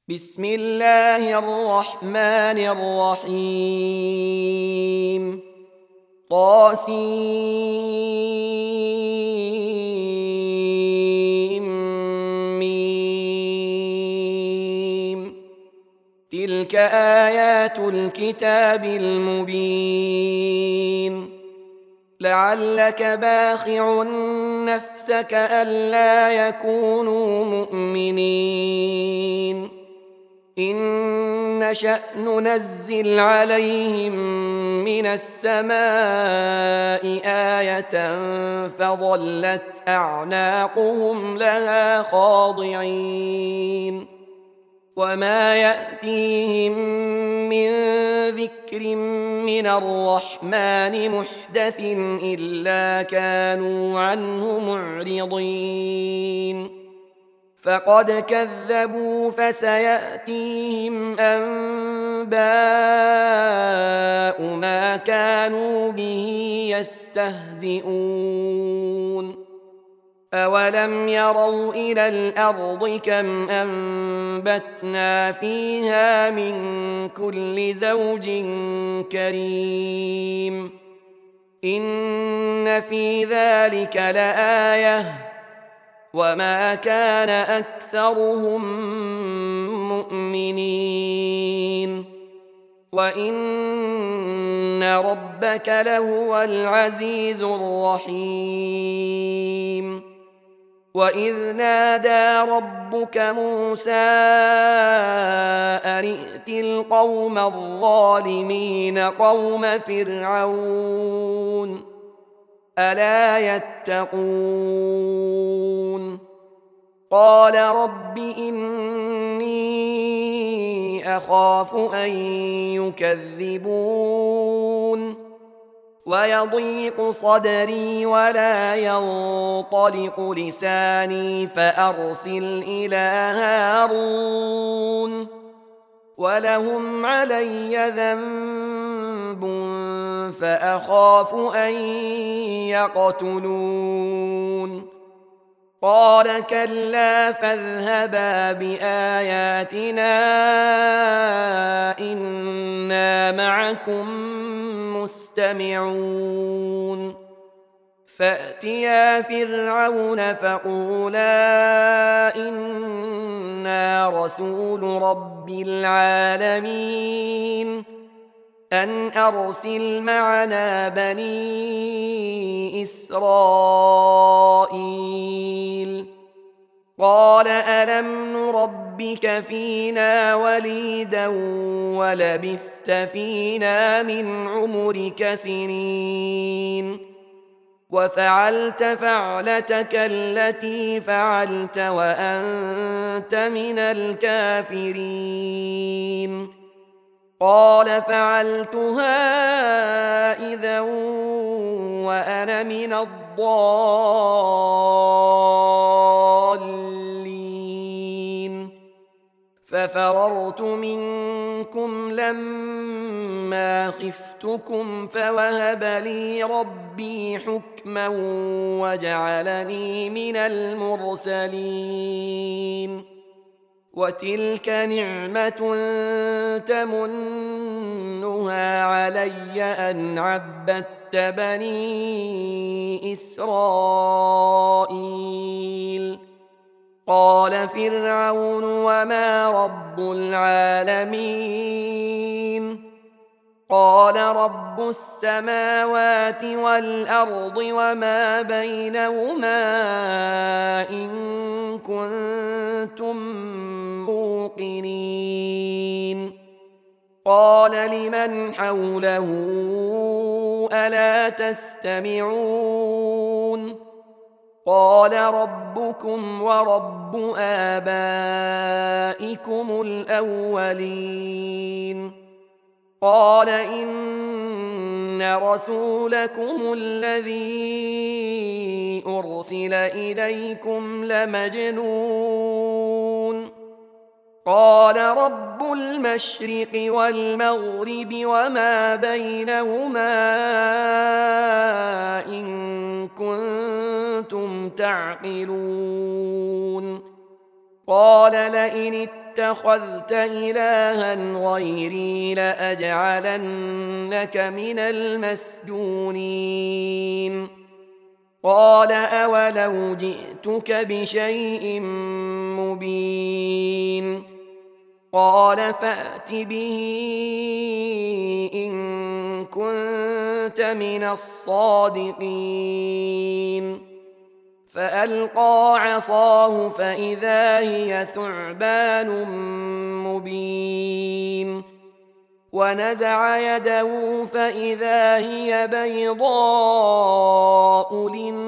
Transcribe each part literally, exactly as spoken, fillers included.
بسم الله الرحمن الرحيم طاسيم تلك آيات الكتاب المبين لعلك باخع نفسك ألا يكونوا مؤمنين إن نشأ ننزل عليهم من السماء آية فظلت أعناقهم لها خاضعين وما يأتيهم من ذكر من الرحمن محدث إلا كانوا عنه معرضين فقد كذبوا فسيأتيهم أنباء ما كانوا به يستهزئون أولم يروا إلى الأرض كم أنبتنا فيها من كل زوج كريم إن في ذلك لآية وما كان أكثرهم مؤمنين وإن ربك لهو العزيز الرحيم وإذ نادى ربك موسى أن ائت القوم الظالمين قوم فرعون ألا يتقون قال رب إني أخاف أن يكذبون ويضيق صدري ولا ينطلق لساني فأرسل إلى هارون ولهم علي ذنب فأخاف أن يقتلون قال كلا فاذهبا بآياتنا إنا معكم مستمعون فأتيا فرعون فقولا إنا رسول رب العالمين أن أرسل معنا بني إسرائيل قال ألم نربك فينا وليدا ولبثت فينا من عمرك سنين وفعلت فعلتك التي فعلت وأنت من الكافرين قال فعلتها إذا وأنا من الضالين ففررت منكم لما خفتكم فوهب لي ربي حكما وجعلني من المرسلين وتلك نعمة تمنها علي أن عبدت بني إسرائيل قال فرعون وما رب العالمين قال رب السماوات والأرض وما بينهما إن كنتم موقنين قال لمن حوله ألا تستمعون قال ربكم ورب آبائكم الأولين قال إن رسولكم الذي أرسل إليكم لمجنون قال رب المشرق والمغرب وما بينهما إن كنتم تعقلون قال لئن اتخذت إلها غيري لأجعلنك من المسجونين قال أولو جئتك بشيء مبين قال فأت به إن كنت من الصادقين فألقى عصاه فإذا هي ثعبان مبين ونزع يده فإذا هي بيضاء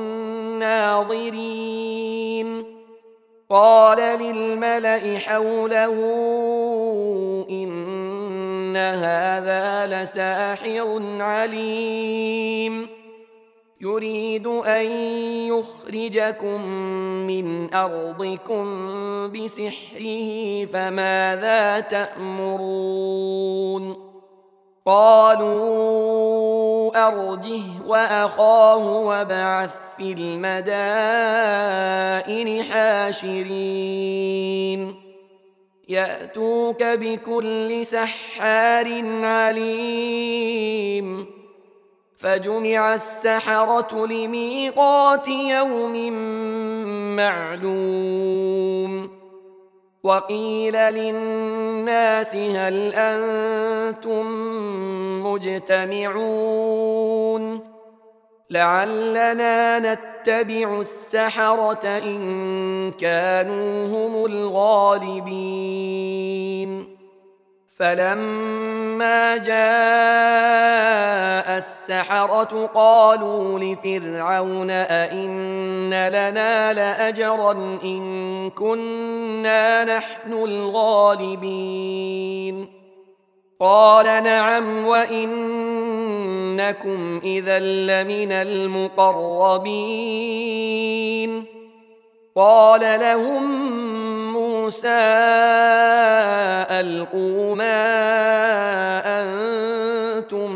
للناظرين قال للملأ حوله إن هذا لساحر عليم يريد أن يخرجكم من أرضكم بسحره فماذا تأمرون قالوا أرجه وأخاه وابعث في المدائن حاشرين يأتوك بكل سحار عليم فجمع السحرة لميقات يوم معلوم وقيل للناس هل أنتم مجتمعون لعلنا نتبع السحرة إن كانوا هم الغالبين فلما جاء السحرة قالوا لفرعون أئن لنا لأجرا إن كنا نحن الغالبين قال نعم وإنكم إذا لمن المقربين قال لهم موسى ألقوا ما أنتم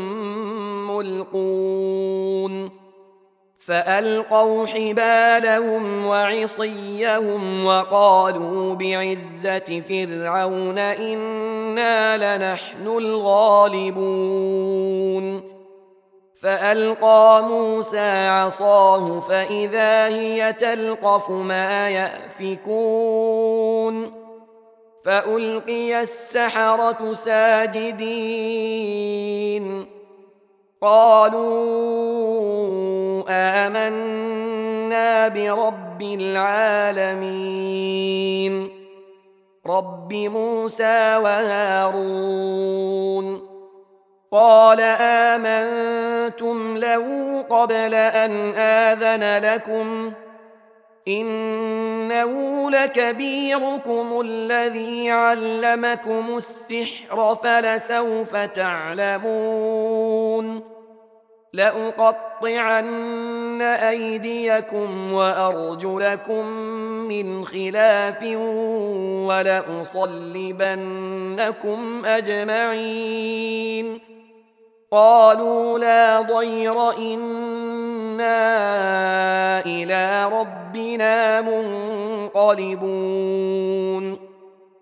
ملقون فألقوا حبالهم وعصيهم وقالوا بعزة فرعون إنا لنحن الغالبون فألقى موسى عصاه فإذا هي تلقف ما يأفكون فألقي السحرة ساجدين قالوا آمنا برب العالمين رب موسى وهارون قال آمنتم له قبل أن آذن لكم إنه لكبيركم الذي علمكم السحر فلسوف تعلمون لأقطعن أيديكم وأرجلكم من خلاف ولأصلبنكم أجمعين قالوا لا ضير إنا إلى ربنا منقلبون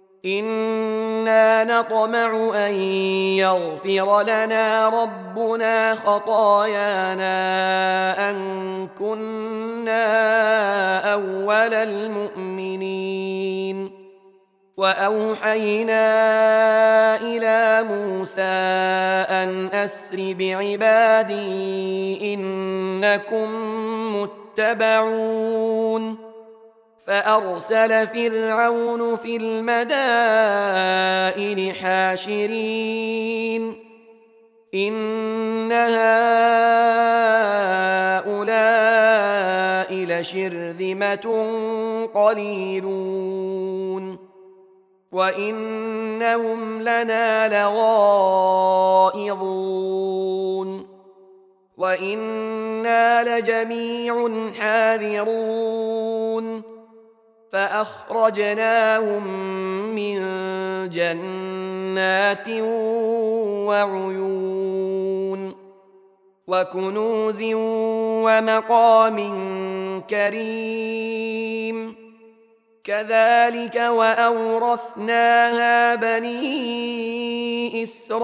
إنا نطمع أن يغفر لنا ربنا خطايانا أن كنا أول المؤمنين وأوحينا إلى موسى أن أسر بعبادي إنكم متبعون فأرسل فرعون في المدائن حاشرين إن هؤلاء لشرذمة قليلون وإنهم لنا لغائظون وإنا لجميع حاذرون فأخرجناهم من جنات وعيون وكنوز ومقام كريم كذلك وأورثناها بني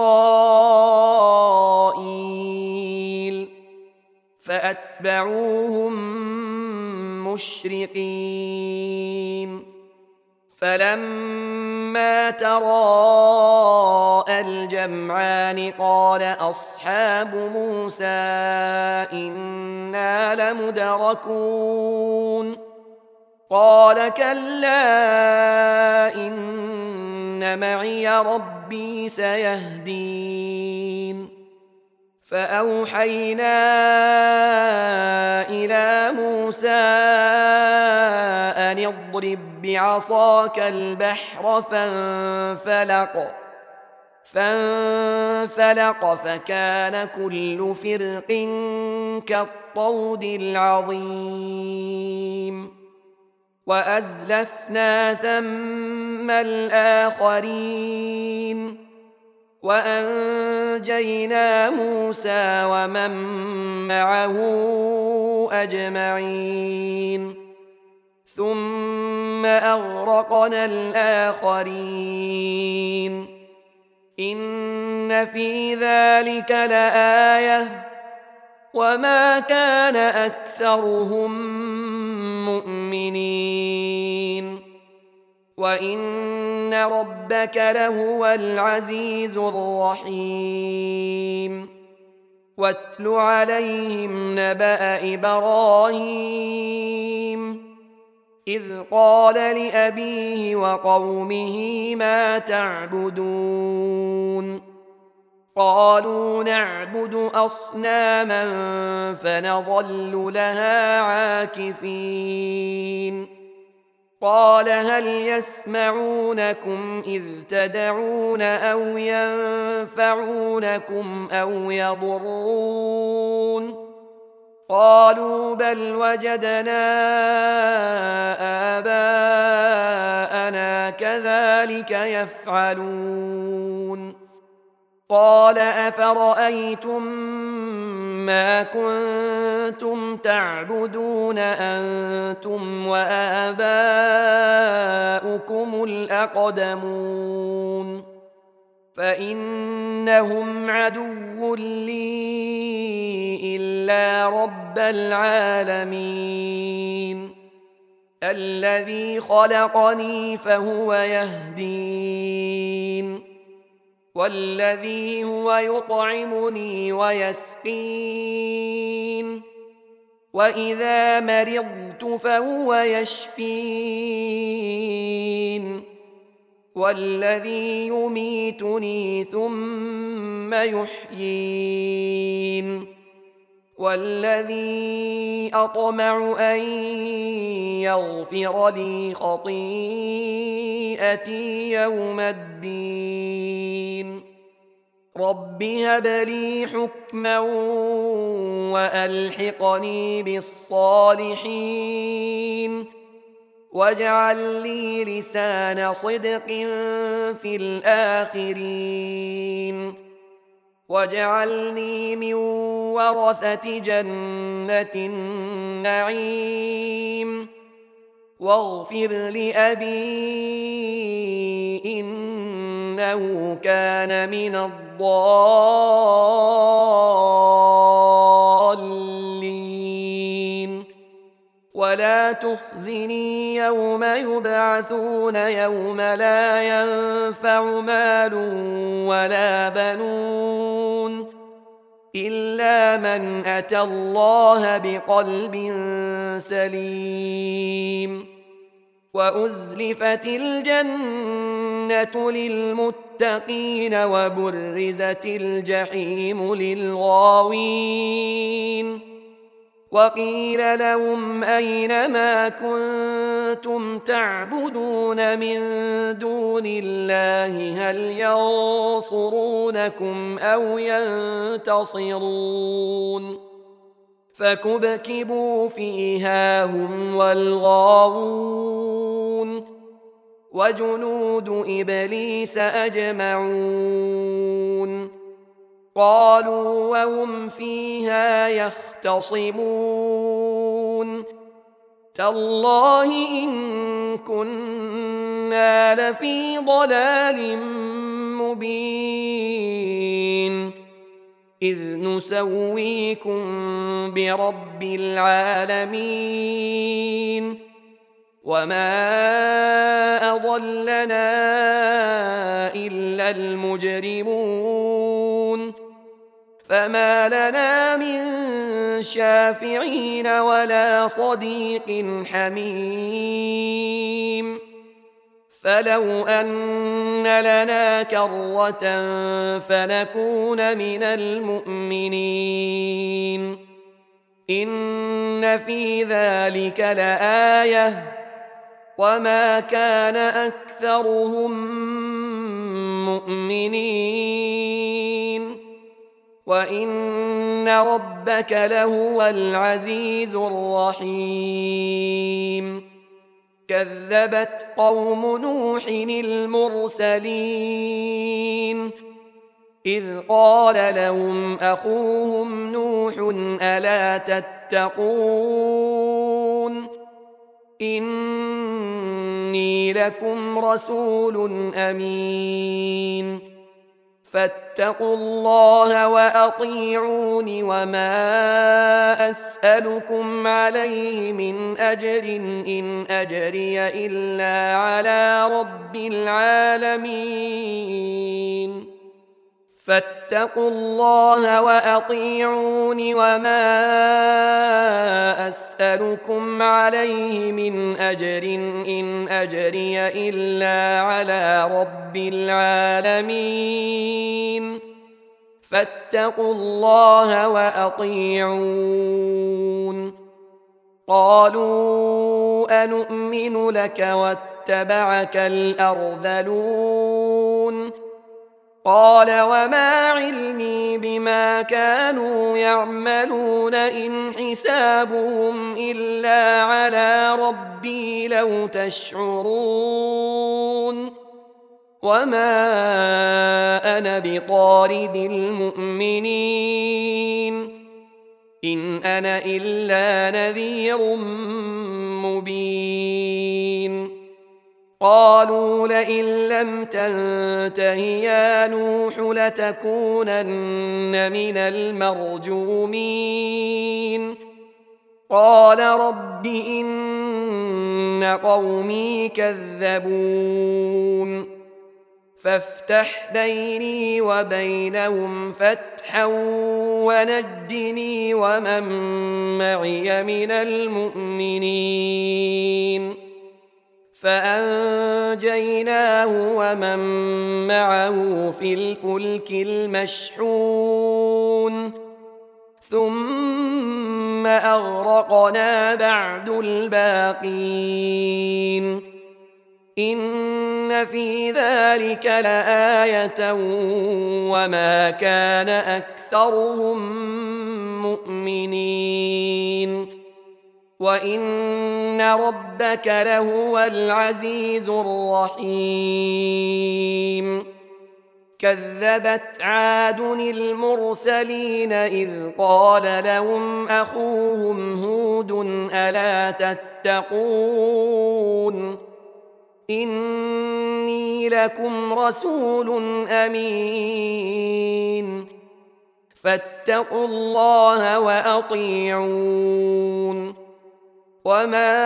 إسرائيل فأتبعوهم مشرقين فلما تراءى الجمعان قال أصحاب موسى إنا لمدركون قال كلا إن معي ربي سيهدين فأوحينا إلى موسى أن اضرب بعصاك البحر فانفلق فانفلق فكان كل فرق كالطود العظيم وأزلفنا ثم الآخرين وأنجينا موسى ومن معه أجمعين ثم أغرقنا الآخرين إن في ذلك لآية وما كان أكثرهم مؤمنين وإن ربك لهو العزيز الرحيم واتل عليهم نبأ إبراهيم إذ قال لأبيه وقومه ما تعبدون قالوا نعبد أصناما فنظل لها عاكفين قال هل يسمعونكم إذ تدعون أو ينفعونكم أو يضرون قالوا بل وجدنا آباءنا كذلك يفعلون قال أفرأيتم ما كنتم تعبدون أنتم وآباؤكم الأقدمون فإنهم عدو لي إلا رب العالمين الذي خلقني فهو يهدين والذي هو يطعمني ويسقين وإذا مرضت فهو يشفين والذي يميتني ثم يحيين والذي أطمع أن يغفر لي خطيئتي يوم الدين رب هب لي حكما وألحقني بالصالحين واجعل لي لسان صدق في الآخرين واجعلني من ورثة جنة النعيم واغفر لأبي إنه كان من الضالين ولا تخزني يوم يبعثون يوم لا ينفع مال ولا بنون إلا من أتى الله بقلب سليم وأزلفت الجنة للمتقين وبرزت الجحيم للغاوين وقيل لهم أين ما كنتم تعبدون من دون الله هل ينصرونكم أو ينتصرون فكبكبوا فيها هم والغاوون وجنود إبليس أجمعون قالوا وهم فيها يختصمون تالله إن كنا لفي ضلال مبين إذ نسويكم برب العالمين وما أضلنا إلا المجرمون فما لنا من شافعين ولا صديق حميم فلو أن لنا كرة فنكون من المؤمنين إن في ذلك لآية وما كان أكثرهم مؤمنين وإن ربك لهو العزيز الرحيم كذبت قوم نوح المرسلين إذ قال لهم أخوهم نوح ألا تتقون إني لكم رسول أمين فاتقوا الله وأطيعون وما أسألكم عليه من أجر إن أجري إلا على رب العالمين فاتقوا الله وأطيعون وما أسألكم عليه من أجر إن أجري إلا على رب العالمين فاتقوا الله وأطيعون قالوا أنؤمن لك واتبعك الأرذلون قال وما علمي بما كانوا يعملون إن حسابهم إلا على ربي لو تشعرون وما أنا بطارد المؤمنين إن أنا إلا نذير مبين قالوا لئن لم تنته يا نوح لتكونن من المرجومين قال رب إن قومي كذبون فافتح بيني وبينهم فتحا ونجني ومن معي من المؤمنين فأنجيناه ومن معه في الفلك المشحون ثم أغرقنا بعد الباقين إن في ذلك لآية وما كان أكثرهم مؤمنين وإن ربك لهو العزيز الرحيم كذبت عاد المرسلين إذ قال لهم أخوهم هود ألا تتقون إني لكم رسول أمين فاتقوا الله وأطيعون وما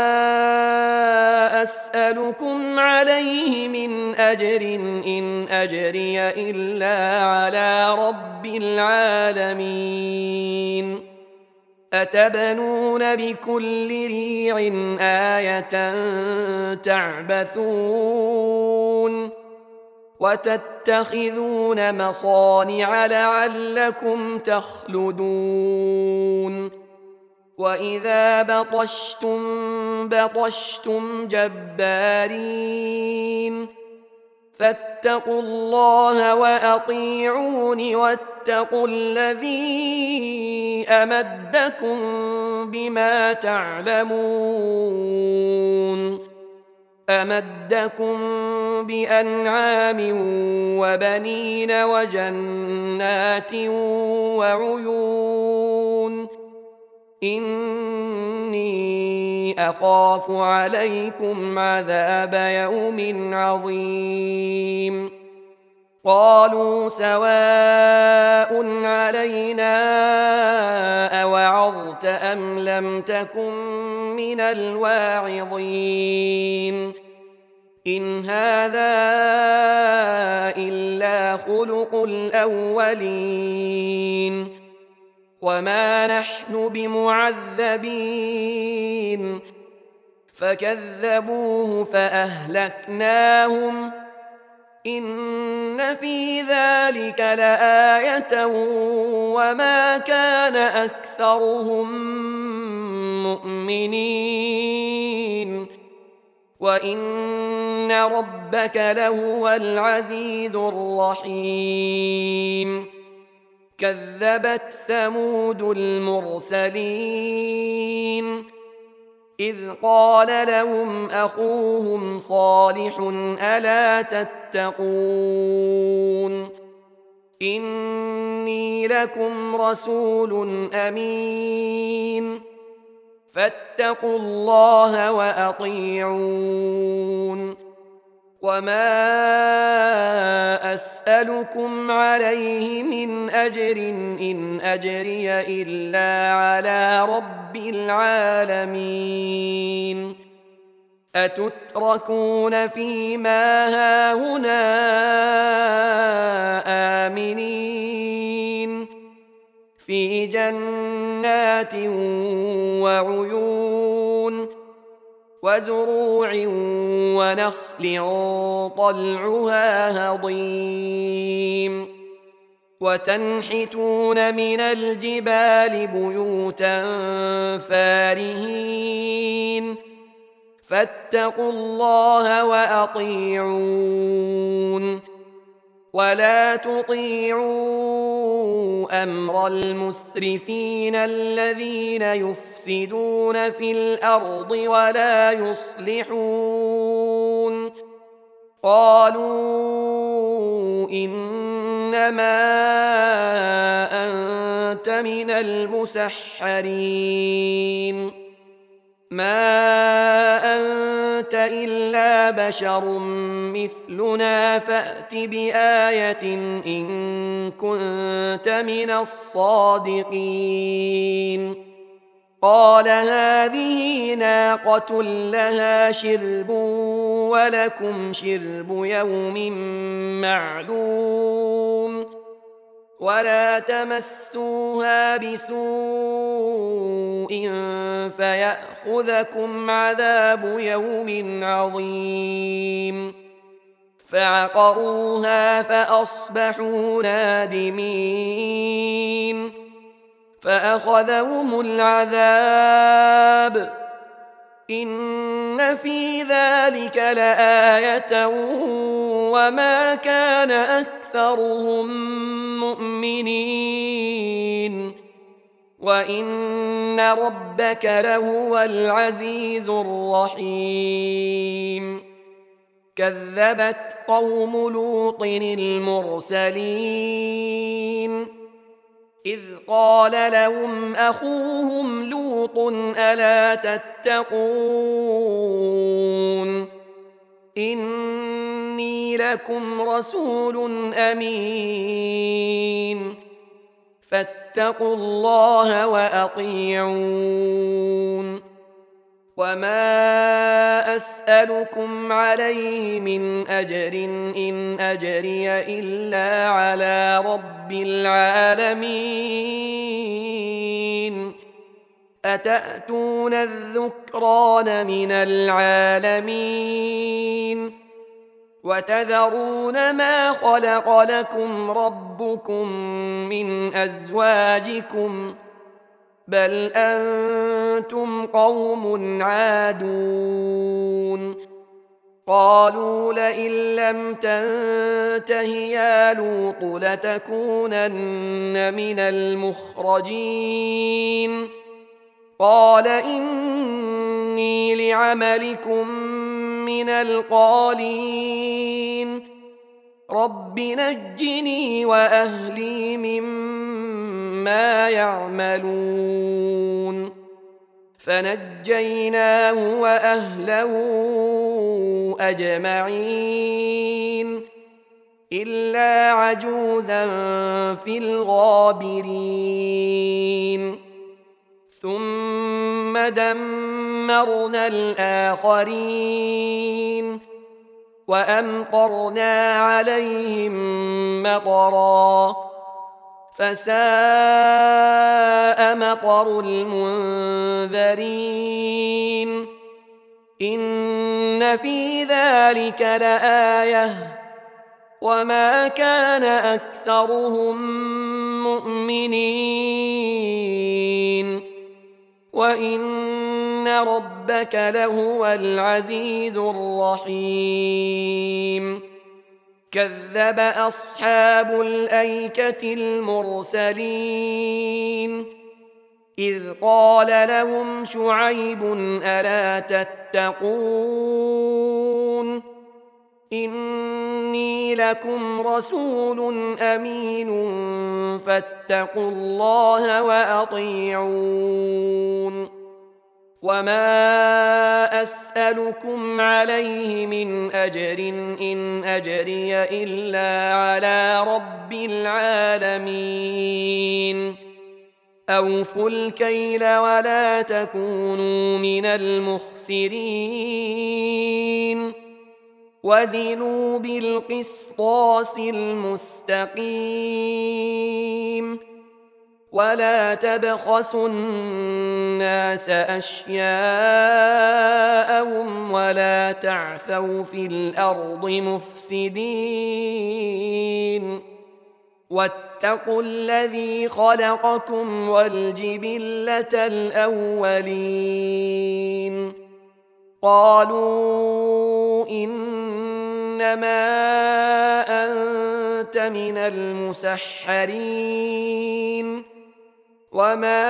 أسألكم عليه من أجر إن أجري إلا على رب العالمين أتبنون بكل ريع آية تعبثون وتتخذون مصانع لعلكم تخلدون وإذا بطشتم بطشتم جبارين فاتقوا الله وأطيعون واتقوا الذي أمدكم بما تعلمون أمدكم بأنعام وبنين وجنات وعيون إني أخاف عليكم عذاب يوم عظيم قالوا سواء علينا أوعظت أم لم تكن من الواعظين إن هذا إلا خلق الأولين وما نحن بمعذبين فكذبوه فأهلكناهم إن في ذلك لآية وما كان أكثرهم مؤمنين وإن ربك لهو العزيز الرحيم كذبت ثمود المرسلين إذ قال لهم أخوهم صالح ألا تتقون إني لكم رسول أمين فاتقوا الله وأطيعون وما أسألكم عليه من أجر إن أجري إلا على رب العالمين أتتركون فيما هاهنا آمنين في جنات وعيون وزروع ونخل طلعها هضيم وتنحتون من الجبال بيوتا فارهين فاتقوا الله وأطيعون ولا تطيعوا أمر المسرفين الذين يفسدون في الأرض ولا يصلحون قالوا إنما أنت من المسحرين ما أنت إلا بشر مثلنا فأت بآية إن كنت من الصادقين قال هذه ناقة لها شرب ولكم شرب يوم معلوم ولا تمسوها بسوء فيأخذكم عذاب يوم عظيم فعقروها فأصبحوا نادمين فأخذهم العذاب إن في ذلك لآية وما كان أكثرهم مؤمنين وإن ربك لهو العزيز الرحيم كذبت قوم لوط المرسلين إذ قال لهم أخوهم لوط ألا تتقون إني لكم رسول أمين فاتقوا الله وأطيعون وما أسألكم عليه من أجر إن أجري إلا على رب العالمين أتأتون الذكران من العالمين وتذرون ما خلق لكم ربكم من أزواجكم بل أنتم قوم عادون قالوا لئن لم تنته يا لوط لتكونن من المخرجين قال إني لعملكم من القالين رب نجني وأهلي مما يعملون فنجيناه وأهله أجمعين إلا عجوزا في الغابرين ثم دمرنا الآخرين وأمطرنا عليهم مطرا فساء مطر المنذرين إن في ذلك لآية وما كان أكثرهم مؤمنين وإن ربك لهو العزيز الرحيم كذب أصحاب الأيكة المرسلين إذ قال لهم شعيب ألا تتقون إني لكم رسول أمين فاتقوا الله وأطيعون وما أسألكم عليه من أجر إن أجري إلا على رب العالمين أوفوا الكيل ولا تكونوا من المخسرين وزنوا بالقسطاس المستقيم ولا تبخسوا الناس أشياءهم ولا تعثوا في الأرض مفسدين واتقوا الذي خلقكم والجبلة الأولين قالوا إنما أنت من المسحرين وما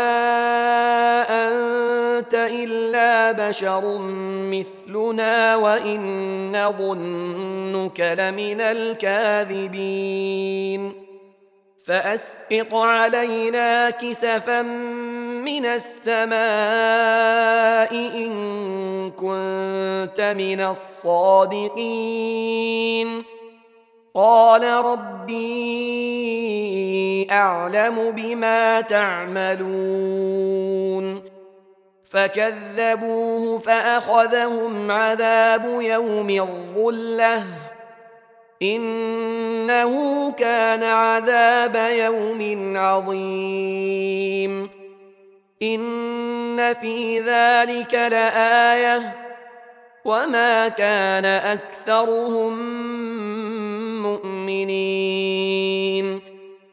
أنت إلا بشر مثلنا وإن نظنك لمن الكاذبين فأسقط علينا كسفا من السماء إن كنت من الصادقين قال ربي أعلم بما تعملون فكذبوه فأخذهم عذاب يوم الظلة إنه كان عذاب يوم عظيم إن في ذلك لآية وما كان أكثرهم مؤمنين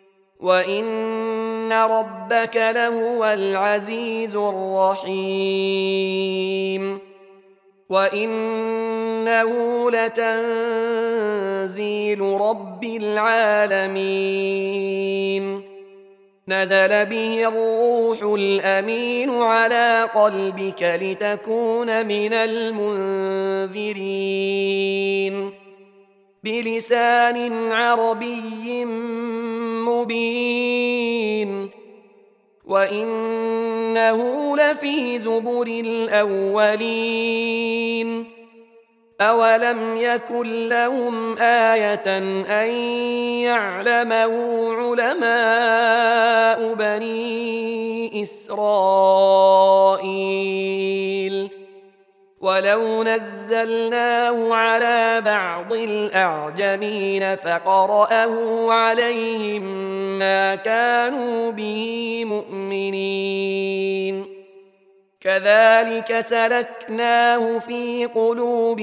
وإن ربك لهو العزيز الرحيم وإنه لتنزيل رب العالمين نزل به الروح الأمين على قلبك لتكون من المنذرين بلسان عربي مبين وإنه لفي زبر الأولين أولم يكن لهم آية أن يعلمه علماء بني إسرائيل ولو نزلناه على بعض الأعجمين فقرأه عليهم ما كانوا به مؤمنين كذلك سلكناه في قلوب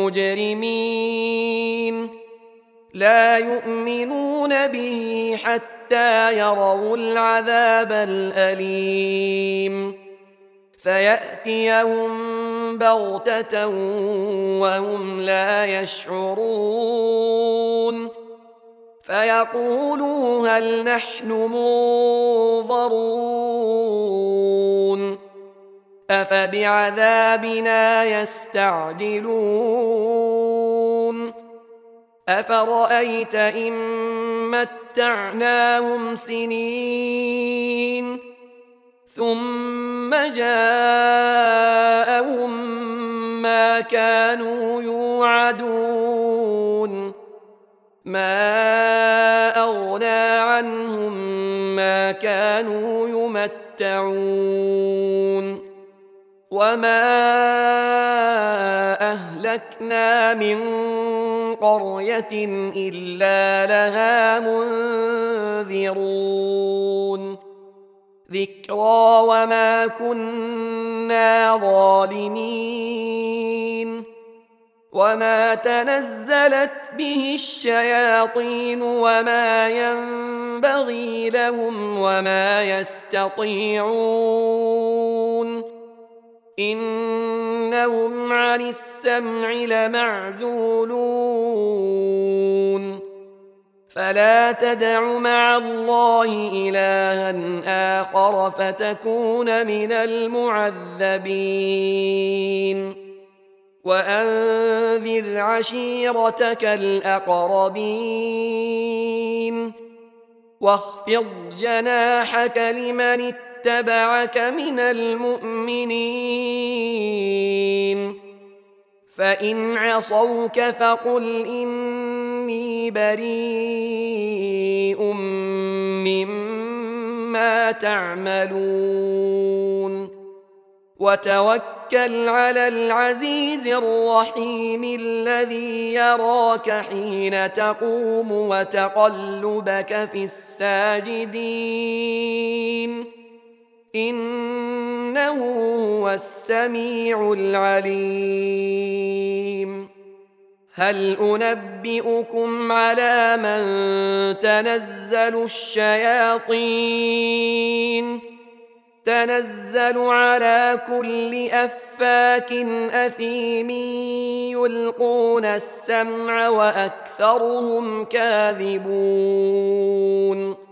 المجرمين لا يؤمنون به حتى يروا العذاب الأليم فيأتيهم بغتة وهم لا يشعرون فيقولوا هل نحن منظرون أفبعذابنا يستعجلون أفرأيت إن متعناهم سنين ثم جاءهم ما كانوا يوعدون ما أغنى عنهم ما كانوا يمتعون وما أهلكنا من قرية إلا لها منذرون ذكرى وما كنا ظالمين وما تنزلت به الشياطين وما ينبغي لهم وما يستطيعون إنهم عن السمع لمعزولون فلا تدع مع الله إلها آخر فتكون من المعذبين وأنذر عشيرتك الأقربين واخفض جناحك لمن اتبعك من المؤمنين فإن عصوك فقل إني بريء مما تعملون وتوكل على العزيز الرحيم الذي يراك حين تقوم وتقلبك في الساجدين إنه هو السميع العليم هل أنبئكم على من تنزل الشياطين تنزل على كل أفاك أثيم يلقون السمع وأكثرهم كاذبون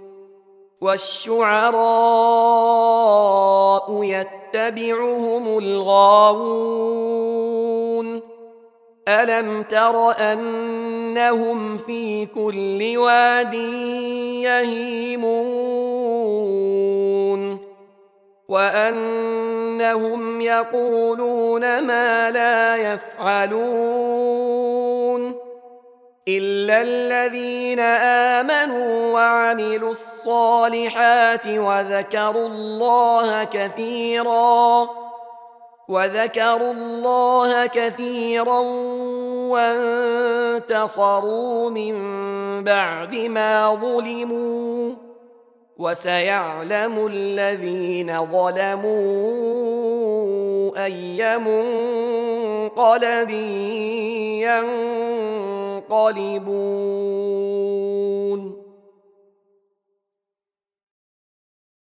والشعراء يتبعهم الغاوون ألم تر أنهم في كل واد يهيمون وأنهم يقولون ما لا يفعلون إلا الذين آمنوا وعملوا الصالحات وذكروا الله كثيرا وذكروا الله كثيرا وانتصروا من بعد ما ظلموا وسيعلم الذين ظلموا أي منقلب ينقلبون